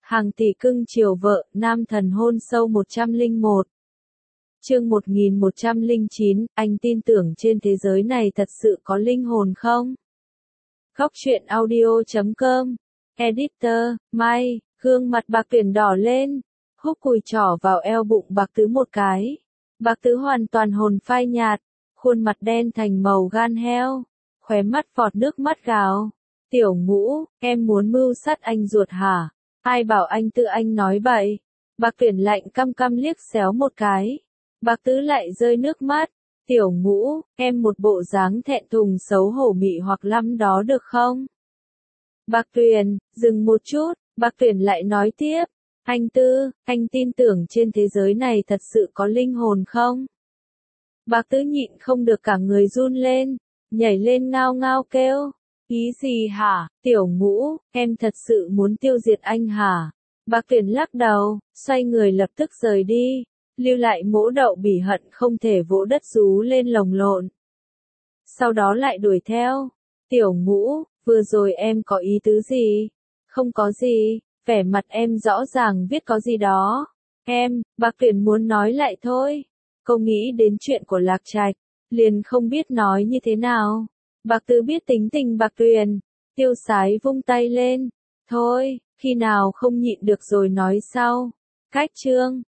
Hàng tỷ cưng chiều vợ, nam thần hôn sâu 101. Chương 1109, anh tin tưởng trên thế giới này thật sự có linh hồn không? Góc truyện audio.com. Editor, May, gương mặt Bạc Tuyển đỏ lên, húc cùi trỏ vào eo bụng Bạc Tứ một cái. Bạc Tứ hoàn toàn hồn phai nhạt, khuôn mặt đen thành màu gan heo, khóe mắt vọt nước mắt gào. Tiểu Ngũ, em muốn mưu sát anh ruột hả? Ai bảo anh tự anh nói bậy? Bạc Tuyển lạnh căm căm liếc xéo một cái. Bạc Tứ lại rơi nước mắt. Tiểu Ngũ, em một bộ dáng thẹn thùng xấu hổ mị hoặc lăm đó được không? Bạc Tuyển, dừng một chút, Bạc Tuyển lại nói tiếp. Anh Tư, anh tin tưởng trên thế giới này thật sự có linh hồn không? Bạc Tứ nhịn không được cả người run lên, nhảy lên ngao ngao kêu. Ý gì hả, Tiểu Ngũ, em thật sự muốn tiêu diệt anh hả? Bạc Tuyển lắc đầu, xoay người lập tức rời đi, lưu lại Mỗ Đậu bỉ hận không thể vỗ đất rú lên lồng lộn. Sau đó lại đuổi theo. Tiểu Ngũ, vừa rồi em có ý tứ gì? Không có gì, vẻ mặt em rõ ràng viết có gì đó. Bạc Tuyển muốn nói lại thôi. Cô nghĩ đến chuyện của Lạc Trạch, liền không biết nói như thế nào. Bạc Tứ biết tính tình Bạc Tuyển, tiêu sái vung tay lên. Thôi, khi nào không nhịn được rồi nói sau. Cách chương.